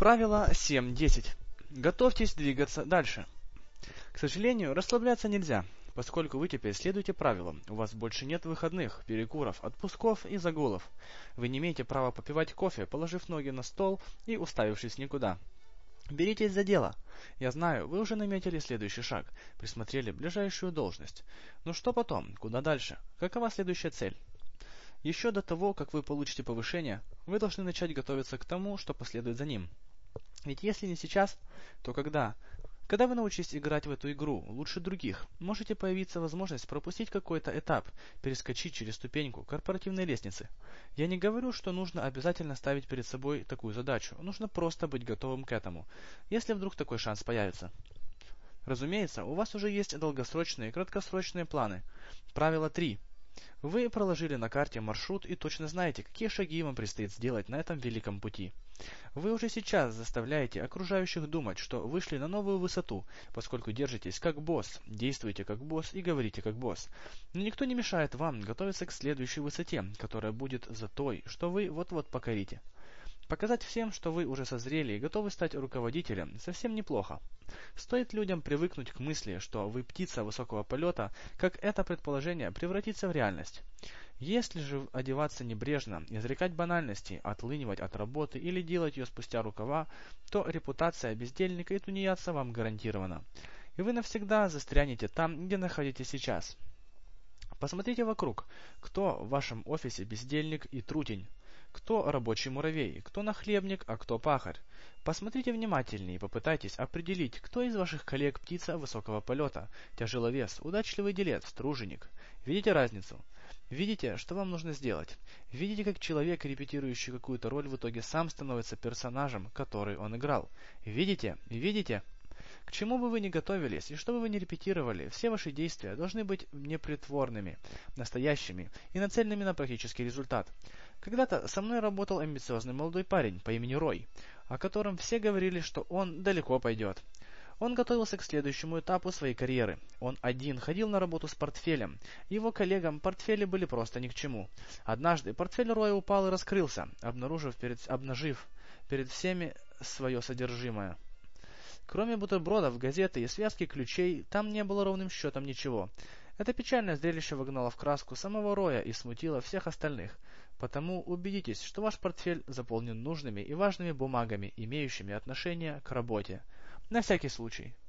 Правило 7.10. Готовьтесь двигаться дальше. К сожалению, расслабляться нельзя, поскольку вы теперь следуете правилам. У вас больше нет выходных, перекуров, отпусков и загулов. Вы не имеете права попивать кофе, положив ноги на стол и уставившись никуда. Беритесь за дело. Я знаю, вы уже наметили следующий шаг, присмотрели ближайшую должность. Но что потом? Куда дальше? Какова следующая цель? Еще до того, как вы получите повышение, вы должны начать готовиться к тому, что последует за ним. Ведь если не сейчас, то когда? Когда вы научитесь играть в эту игру лучше других, можете появиться возможность пропустить какой-то этап, перескочить через ступеньку корпоративной лестницы. Я не говорю, что нужно обязательно ставить перед собой такую задачу, нужно просто быть готовым к этому, если вдруг такой шанс появится. Разумеется, у вас уже есть долгосрочные и краткосрочные планы. Правило 3. Вы проложили на карте маршрут и точно знаете, какие шаги вам предстоит сделать на этом великом пути. Вы уже сейчас заставляете окружающих думать, что вышли на новую высоту, поскольку держитесь как босс, действуете как босс и говорите как босс. Но никто не мешает вам готовиться к следующей высоте, которая будет за той, что вы вот-вот покорите. Показать всем, что вы уже созрели и готовы стать руководителем, совсем неплохо. Стоит людям привыкнуть к мысли, что вы птица высокого полета, как это предположение превратится в реальность. Если же одеваться небрежно, изрекать банальности, отлынивать от работы или делать ее спустя рукава, то репутация бездельника и тунеядца вам гарантирована. И вы навсегда застрянете там, где находитесь сейчас. Посмотрите вокруг, кто в вашем офисе бездельник и трутень. Кто рабочий муравей, кто нахлебник, а кто пахарь. Посмотрите внимательнее и попытайтесь определить, кто из ваших коллег птица высокого полета, тяжеловес, удачливый делец, труженик. Видите разницу? Видите, что вам нужно сделать? Видите, как человек, репетирующий какую-то роль, в итоге сам становится персонажем, который он играл? Видите? Видите? К чему бы вы ни готовились и что бы вы ни репетировали, все ваши действия должны быть непритворными, настоящими и нацеленными на практический результат. Когда-то со мной работал амбициозный молодой парень по имени Рой, о котором все говорили, что он далеко пойдет. Он готовился к следующему этапу своей карьеры. Он один ходил на работу с портфелем. Его коллегам портфели были просто ни к чему. Однажды портфель Роя упал и раскрылся, обнажив перед всеми свое содержимое. Кроме бутербродов, газеты и связки ключей, там не было ровным счетом ничего. Это печальное зрелище вогнало в краску самого Роя и смутило всех остальных. Потому убедитесь, что ваш портфель заполнен нужными и важными бумагами, имеющими отношение к работе. На всякий случай.